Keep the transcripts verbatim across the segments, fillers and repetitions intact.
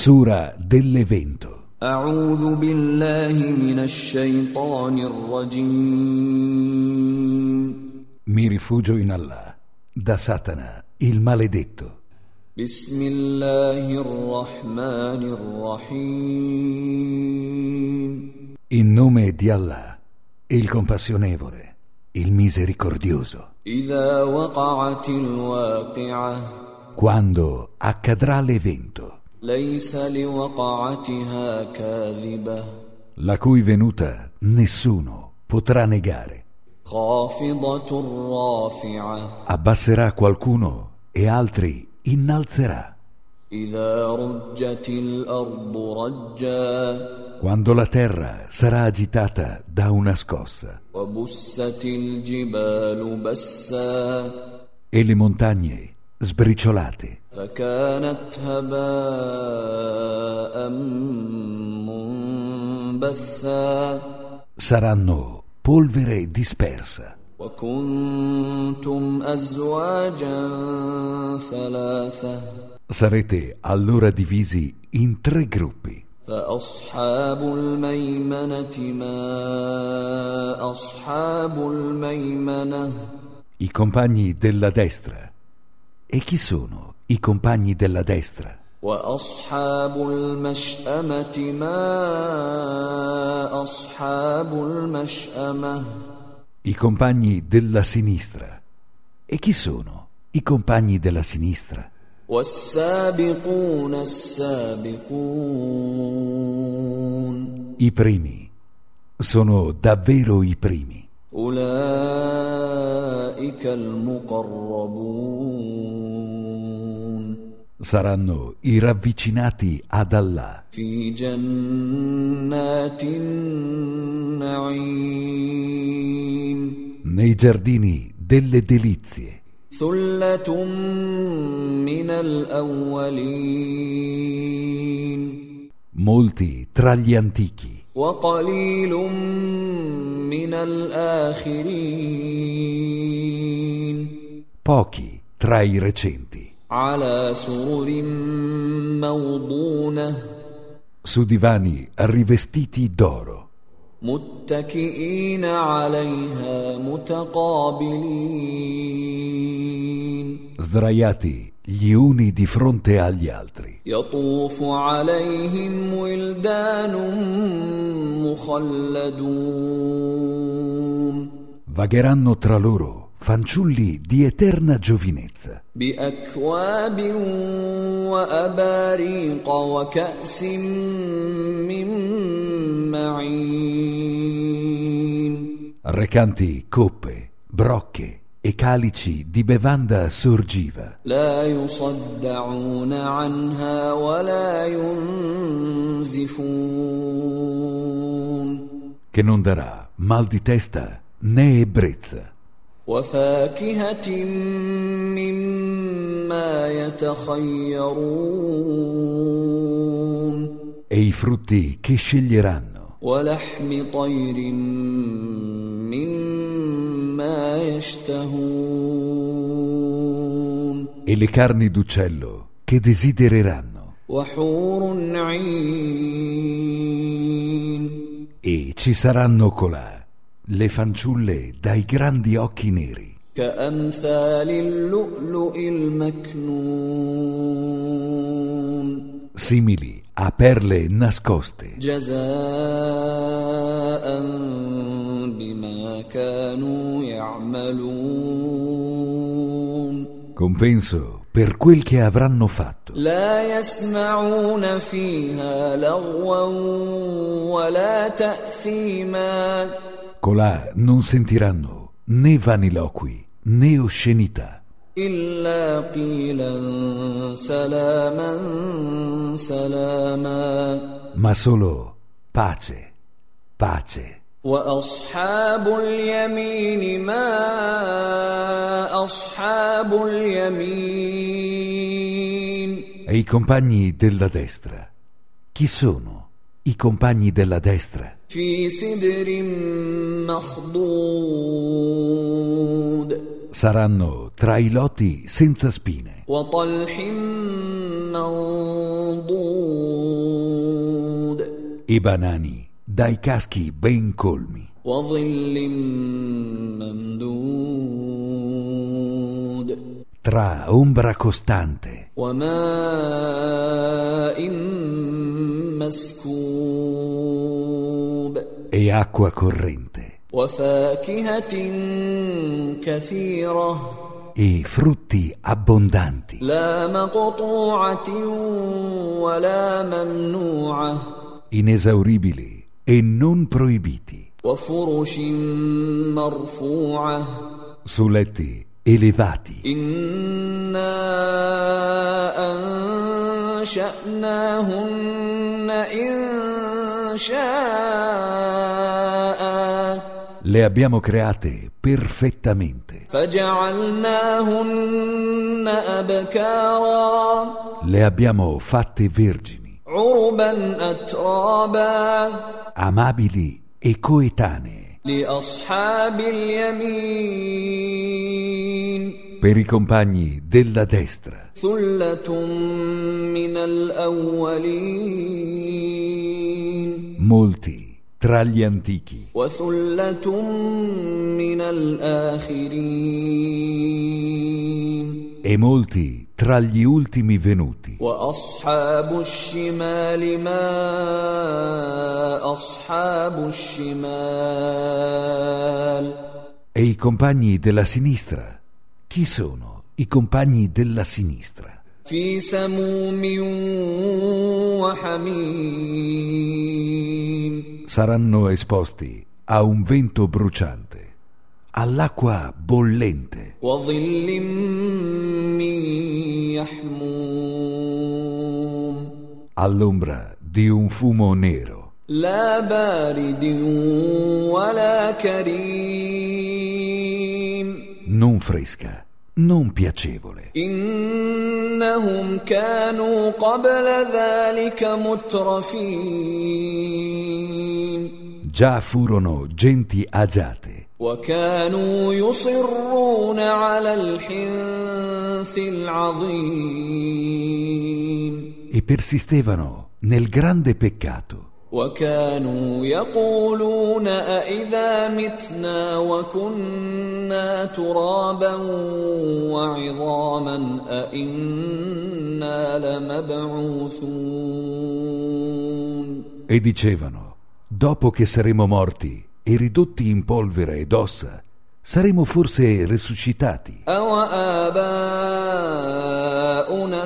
Sura dell'evento. أعوذ بالله من الشيطان الرجيم. Mi rifugio in Allah, da Satana, il maledetto. بسم الله الرحمن الرحيم. In nome di Allah, il compassionevole, il misericordioso. إذا وقعت الواقعة. Quando accadrà l'evento, ليس لوقعتها كاذبة. la cui venuta nessuno potrà negare. خافضة رافعة. Abbasserà qualcuno e altri innalzerà. إذا رجت الأرض رجا. Quando la terra sarà agitata da una scossa وبست الجبال بسا. e le montagne sbriciolate, فكانت هباء منبثا. saranno polvere dispersa. وكنتم أزواجا ثلاثة. Sarete allora divisi in tre gruppi. فأصحاب الميمنة ما أصحاب الميمنة. I compagni della destra. E chi sono i compagni della destra? وأصحاب المشأمة ما أصحاب المشأمة. I compagni della sinistra. E chi sono i compagni della sinistra? والسابقون السابقون. I primi sono davvero i primi. أولئك المقربون. Saranno i ravvicinati ad Allah في جنات النعيم. nei giardini delle delizie. ثلة من الأولين. Molti tra gli antichi وقليل من الآخرين. pochi tra i recenti, على سرر موضونة. su divani rivestiti d'oro, متكئين عليها متقابلين. sdraiati gli uni di fronte agli altri. يطوف عليهم ولدان مخلدون. Vagheranno tra loro fanciulli di eterna giovinezza, بأكواب وأباريق وكأس من معين. recanti coppe, brocche e calici di bevanda sorgiva. لا يصدعون عنها ولا ينزفون. Che non darà mal di testa né ebbrezza. وفاكهة مما يتخيرون. E i frutti che sceglieranno. ولحم طير مما يشتهون. E le carni d'uccello che desidereranno. وحور عين. E ci saranno colà le fanciulle dai grandi occhi neri, كأمثال اللؤلؤ المكنون. simili a perle nascoste, جزاء بما كانوا يعملون. compenso per quel che avranno fatto. لا يسمعون فيها لغوا ولا تأثيما. Colà non sentiranno né vaniloqui né oscenità, إلا قيلا سلاما سلاما. ma solo pace, pace. وأصحاب اليمين ما أصحاب اليمين. E i compagni della destra? Chi sono i compagni della destra? في سدر مخضود. Saranno tra i loti senza spine وطلح منضود. i banani dai caschi ben colmi, وظل ممدود tra ombra costante وماء مسكوب e acqua corrente وفاكهة كثيرة e frutti abbondanti, لا مقطوعة ولا ممنوعة inesauribili e non proibiti, وفرش مرفوعة su letti elevati. إنا أنشأناهن إن شاء Le abbiamo create perfettamente, فجعلناهن أبكارا le abbiamo fatte vergini, عربا أترابا amabili e coetanee, لأصحاب اليمين per i compagni della destra, ثلة من الأولين molti tra gli antichi وثلة من الآخرين e molti tra gli ultimi venuti. وأصحاب الشمال ما أصحاب الشمال E i compagni della sinistra? Chi sono i compagni della sinistra? في سموم وحميم Saranno esposti a un vento bruciante, all'acqua bollente وظل من يحموم all'ombra di un fumo nero, لا بارد ولا كريم non fresca, non piacevole. إنهم كانوا قبل ذلك مترفين Già furono genti agiate وكانوا يصرون على الحنث العظيم e persistevano nel grande peccato وكانوا يقولون أإذا متنا وكنا ترابا وعظاما أإنا لمبعوثون e dicevano: dopo che saremo morti e ridotti in polvere ed ossa, saremo forse resuscitati. أوآباؤنا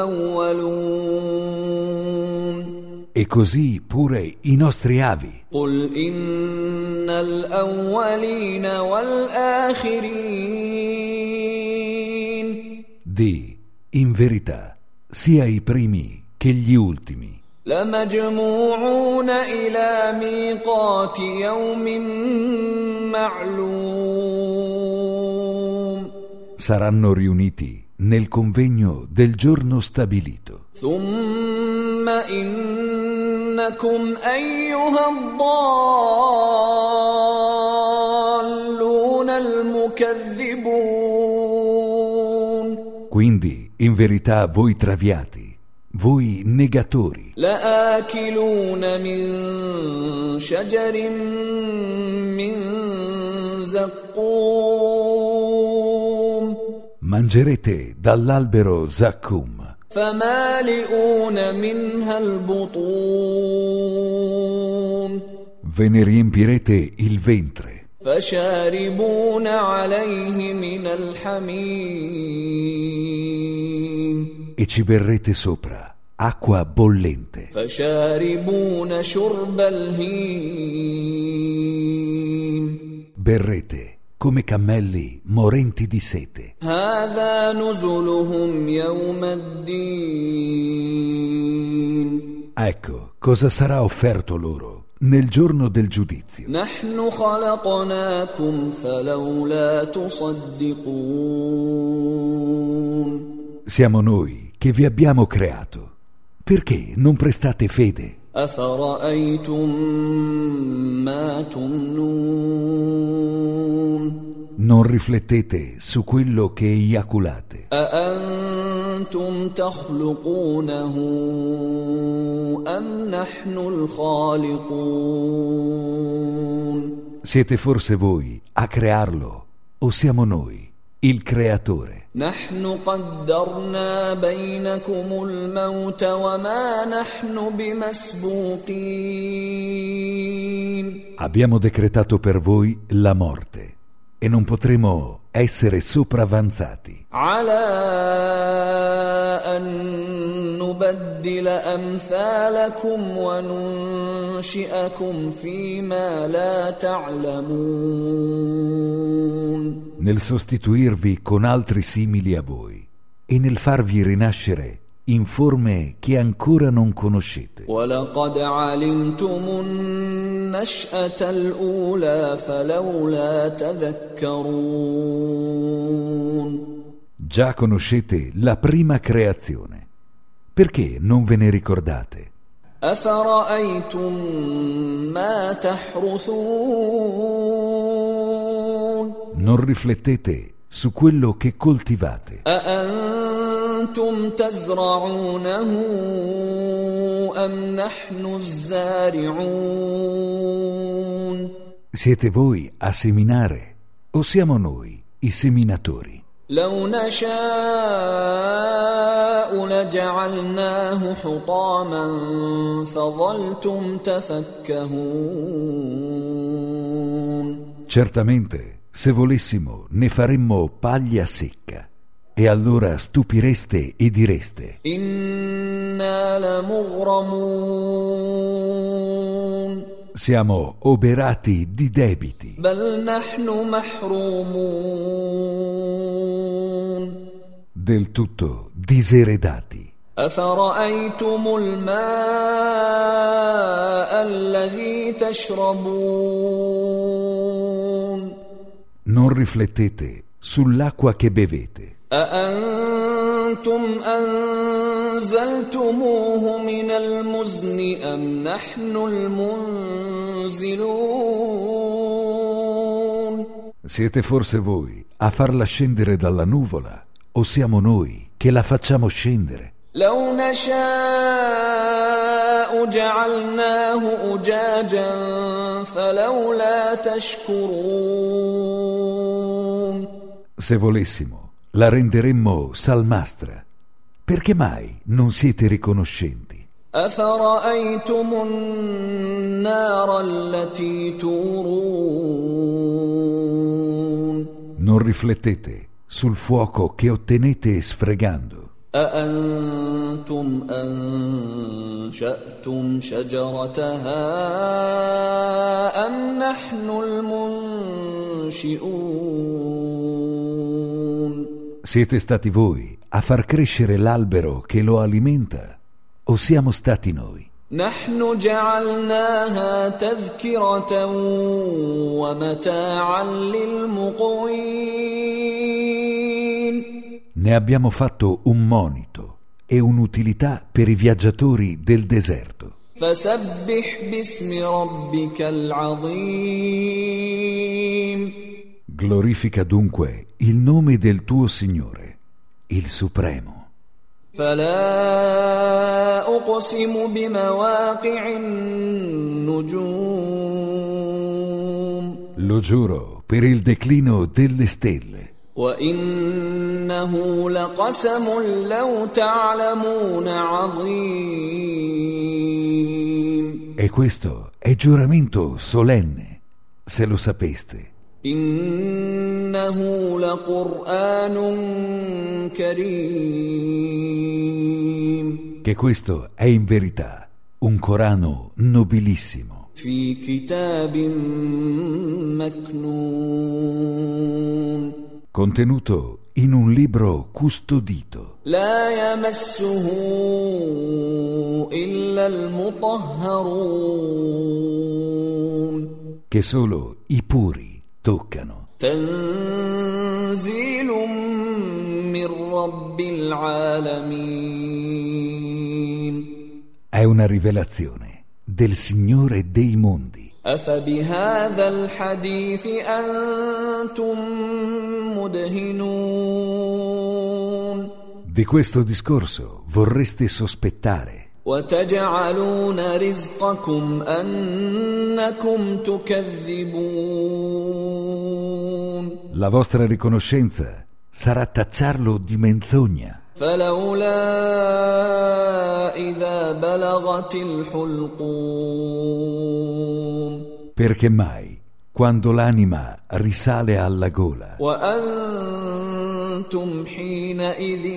الأولون E così pure i nostri avi. قل إن الأولين والآخرين Di, in verità, sia i primi che gli ultimi لمجموعون إلى ميقات يوم معلوم saranno riuniti nel convegno del giorno stabilito. ثم إنكم أيها الضالون المكذبون Quindi, in verità, voi traviati, voi negatori, لآكلون من شجر من زقوم mangerete dall'albero Zacchum فمالئون منها البطون ve ne riempirete il ventre فشاربون عليه من الحميم e ci berrete sopra acqua bollente. فشاربون شرب الهيم Berrete come cammelli morenti di sete. هذا نزلهم يوم الدين Ecco cosa sarà offerto loro nel giorno del giudizio. نحن خلقناكم فلولا تصدقون Siamo noi che vi abbiamo creato. Perché non prestate fede? أفرأيتم ما تمنون Non riflettete su quello che eiaculate. أأنتم تخلقونه أم نحن الخالقون Siete forse voi a crearlo o siamo noi, il creatore? نحن قدرنا بينكم الموت وما نحن بمسبوقين Abbiamo decretato per voi la morte e non potremo essere sopravanzati على أن نبدل أمثالكم وننشئكم فيما لا تعلمون nel sostituirvi con altri simili a voi e nel farvi rinascere in forme che ancora non conoscete. ولقد علمتم النشأة الأولى فلولا تذكرون Già conoscete la prima creazione. Perché non ve ne ricordate? أفرأيتم ما تحرثون Non riflettete su quello che coltivate. أأنتم تزرعونه أم نحن الزارعون Siete voi a seminare o siamo noi i seminatori? لو نشاء لجعلناه حطاما فظلتم تفكهون Certamente, se volessimo, ne faremmo paglia secca. E allora stupireste e direste: إنا لمغرمون siamo oberati di debiti. بل نحن محرومون Del tutto diseredati. أفرأيتم الماء الذي تشربون Non riflettete sull'acqua che bevete. أأنتم أنزلتموه من المزن أم نحن المنزلون Siete forse voi a farla scendere dalla nuvola o siamo noi che la facciamo scendere? لو نشاء جعلناه أجاجا فلولا تشكرون Se volessimo, la renderemmo salmastra. Perché mai non siete riconoscenti? أفرأيتم النار التي تورون Non riflettete sul fuoco che ottenete sfregando. أأنتم أنشأتم شجرتها أم نحن المنشئون Siete stati voi a far crescere l'albero che lo alimenta o siamo stati noi? نحن جعلناها تذكرة ومتاعا للمقوين Ne abbiamo fatto un monito e un'utilità per i viaggiatori del deserto. فسبح باسم ربك العظيم Glorifica dunque il nome del tuo Signore, il Supremo. فلا أقسم بمواقع النجوم Lo giuro per il declino delle stelle. وإنه لقسم لو تعلمون عظيم E questo è giuramento solenne, se lo sapeste. إنه لقرآن كريم Che questo è in verità un Corano nobilissimo, في كتاب مكنون contenuto in un libro custodito, لا يمسه إلا المطهرون che solo i puri toccano. تنزيل من رب العالمين È una rivelazione del Signore dei mondi. أفبهذا الحديث أنتم مدهنون Di questo discorso vorreste sospettare وتجعلون رزقكم أنكم تكذبون. La vostra riconoscenza sarà tacciarlo di menzogna. فلولا إذا بلغت الحلقوم. Perché mai, quando l'anima risale alla gola, وأنتم حينئذ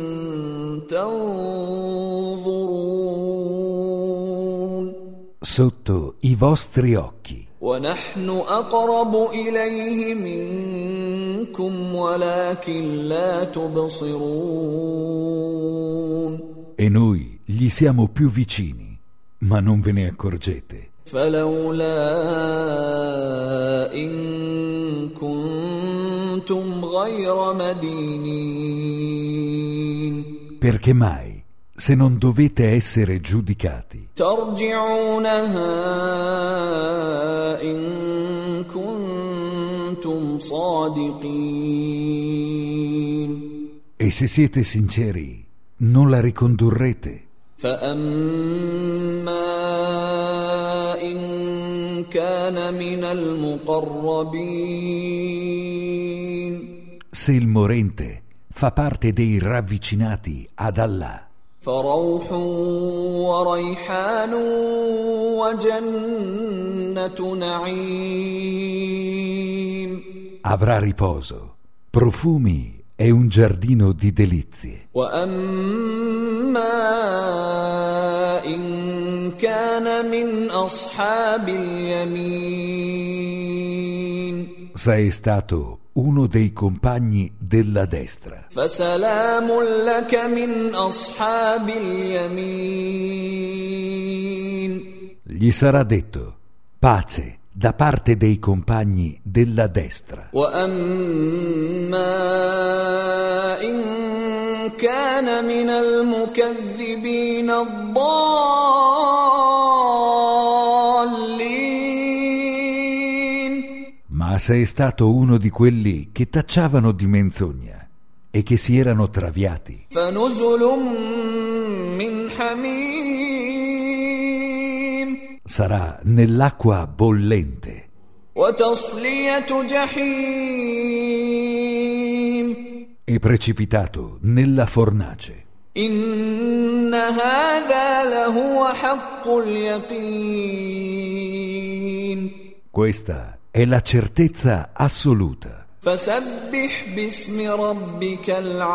تنظرون. sotto i vostri occhi, ونحن أقرب إليه منكم ولكن لا تبصرون. e noi gli siamo più vicini, ma non ve ne accorgete. فلولا إن كنتم غير مدينين. Perché mai, se non dovete essere giudicati, ترجعونها إن كنتم صادقين. e se siete sinceri, non la ricondurrete. فأما إن كان من المقربين. Se il morente fa parte dei ravvicinati ad Allah, فروح وريحان وجنة نعيم. avrà riposo, profumi e un giardino di delizie. وأما إن كان من أصحاب اليمين. Se è stato uno dei compagni della destra, فسلام لك من أصحاب اليمين. gli sarà detto pace da parte dei compagni della destra. وأما إن كان من المكذبين الضالين. Ma se è stato uno di quelli che tacciavano di menzogna e che si erano traviati, فنزل من حميم. sarà nell'acqua bollente وتصلية جحيم. e precipitato nella fornace. إن هذا لهو حق اليقين. Questa è la certezza assoluta. فسبح باسم ربك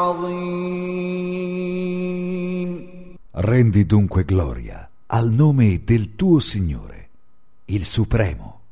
العظيم. Rendi dunque gloria al nome del tuo Signore, il Supremo.